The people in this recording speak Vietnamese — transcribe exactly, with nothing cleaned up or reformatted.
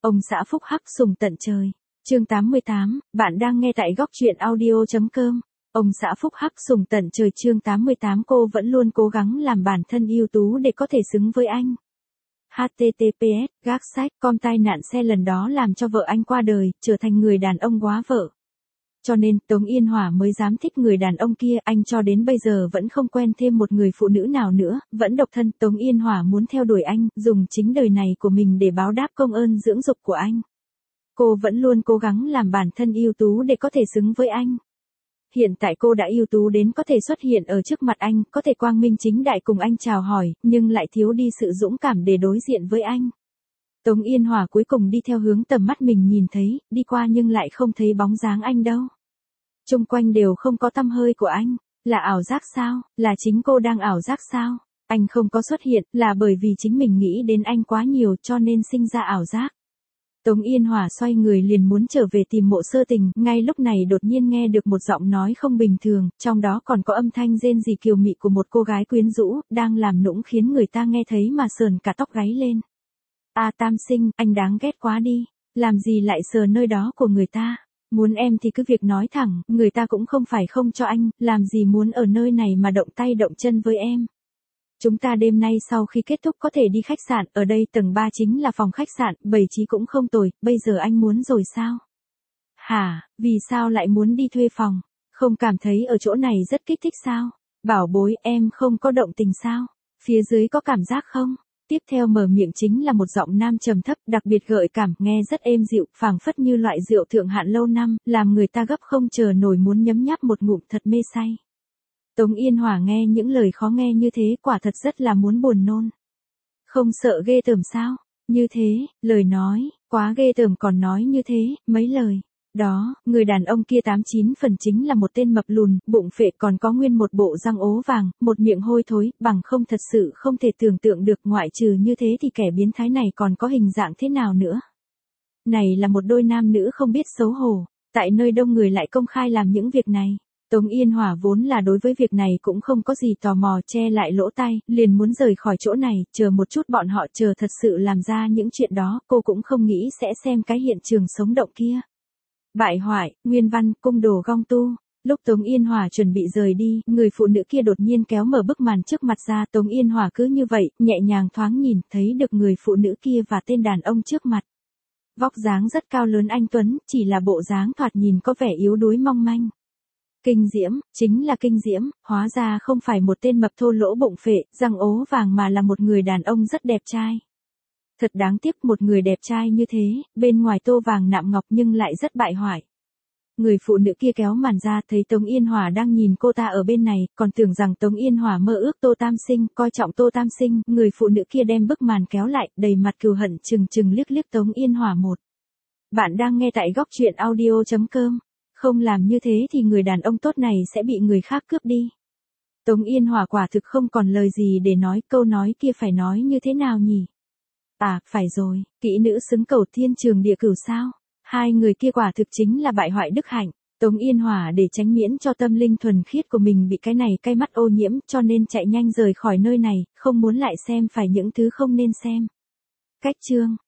Ông xã phúc hắc sùng tận trời. Chương tám mươi tám, bạn đang nghe tại góc truyện audio.com. Ông xã phúc hắc sùng tận trời chương tám mươi tám cô vẫn luôn cố gắng làm bản thân ưu tú để có thể xứng với anh. hát tê tê pê ét, gác sách, com tai nạn xe lần đó làm cho vợ anh qua đời, trở thành người đàn ông quá vợ. Cho nên, Tống Yên Hòa mới dám thích người đàn ông kia, anh cho đến bây giờ vẫn không quen thêm một người phụ nữ nào nữa, vẫn độc thân. Tống Yên Hòa muốn theo đuổi anh, dùng chính đời này của mình để báo đáp công ơn dưỡng dục của anh. Cô vẫn luôn cố gắng làm bản thân ưu tú để có thể xứng với anh. Hiện tại cô đã ưu tú đến có thể xuất hiện ở trước mặt anh, có thể quang minh chính đại cùng anh chào hỏi, nhưng lại thiếu đi sự dũng cảm để đối diện với anh. Tống Yên Hòa cuối cùng đi theo hướng tầm mắt mình nhìn thấy, đi qua nhưng lại không thấy bóng dáng anh đâu. Chung quanh đều không có tăm hơi của anh, là ảo giác sao, là chính cô đang ảo giác sao? Anh không có xuất hiện, là bởi vì chính mình nghĩ đến anh quá nhiều cho nên sinh ra ảo giác. Tống Yên Hòa xoay người liền muốn trở về tìm Mộ Sơ Tình, ngay lúc này đột nhiên nghe được một giọng nói không bình thường, trong đó còn có âm thanh rên rỉ kiều mị của một cô gái quyến rũ, đang làm nũng khiến người ta nghe thấy mà sờn cả tóc gáy lên. A Tam Sinh, anh đáng ghét quá đi, làm gì lại sờ nơi đó của người ta, muốn em thì cứ việc nói thẳng, người ta cũng không phải không cho anh, làm gì muốn ở nơi này mà động tay động chân với em. Chúng ta đêm nay sau khi kết thúc có thể đi khách sạn, ở đây tầng ba chính là phòng khách sạn, bày trí cũng không tồi, bây giờ anh muốn rồi sao? Hả, vì sao lại muốn đi thuê phòng? Không cảm thấy ở chỗ này rất kích thích sao? Bảo bối, em không có động tình sao? Phía dưới có cảm giác không? Tiếp theo mở miệng chính là một giọng nam trầm thấp, đặc biệt gợi cảm, nghe rất êm dịu, phảng phất như loại rượu thượng hạng lâu năm, làm người ta gấp không chờ nổi muốn nhấm nháp một ngụm thật mê say. Tống Yên Hòa nghe những lời khó nghe như thế quả thật rất là muốn buồn nôn. Không sợ ghê tởm sao? Như thế, lời nói, quá ghê tởm còn nói như thế, mấy lời. Đó, người đàn ông kia tám chín phần chính là một tên mập lùn, bụng phệ còn có nguyên một bộ răng ố vàng, một miệng hôi thối, bằng không thật sự không thể tưởng tượng được ngoại trừ như thế thì kẻ biến thái này còn có hình dạng thế nào nữa. Này là một đôi nam nữ không biết xấu hổ, tại nơi đông người lại công khai làm những việc này. Tống Yên Hòa vốn là đối với việc này cũng không có gì tò mò, che lại lỗ tai, liền muốn rời khỏi chỗ này, chờ một chút bọn họ chờ thật sự làm ra những chuyện đó, cô cũng không nghĩ sẽ xem cái hiện trường sống động kia. Bại hoại, nguyên văn, cung đồ gong tu. Lúc Tống Yên Hòa chuẩn bị rời đi, người phụ nữ kia đột nhiên kéo mở bức màn trước mặt ra, Tống Yên Hòa cứ như vậy, nhẹ nhàng thoáng nhìn, thấy được người phụ nữ kia và tên đàn ông trước mặt. Vóc dáng rất cao lớn anh tuấn, chỉ là bộ dáng thoạt nhìn có vẻ yếu đuối mong manh. Kinh diễm, chính là kinh diễm, hóa ra không phải một tên mập thô lỗ bụng phệ, răng ố vàng mà là một người đàn ông rất đẹp trai. Thật đáng tiếc một người đẹp trai như thế, bên ngoài tô vàng nạm ngọc nhưng lại rất bại hoại. Người phụ nữ kia kéo màn ra thấy Tống Yên Hòa đang nhìn cô ta ở bên này, còn tưởng rằng Tống Yên Hòa mơ ước Tô Tam Sinh, coi trọng Tô Tam Sinh, người phụ nữ kia đem bức màn kéo lại, đầy mặt cừu hận chừng chừng liếc liếc Tống Yên Hòa một. Bạn đang nghe tại góc truyện audio.com. Không làm như thế thì người đàn ông tốt này sẽ bị người khác cướp đi. Tống Yên Hòa quả thực không còn lời gì để nói, câu nói kia phải nói như thế nào nhỉ? À, phải rồi, kỹ nữ xứng cầu thiên trường địa cửu sao? Hai người kia quả thực chính là bại hoại đức hạnh. Tống Yên Hòa để tránh miễn cho tâm linh thuần khiết của mình bị cái này cay mắt ô nhiễm cho nên chạy nhanh rời khỏi nơi này, không muốn lại xem phải những thứ không nên xem. Cách chương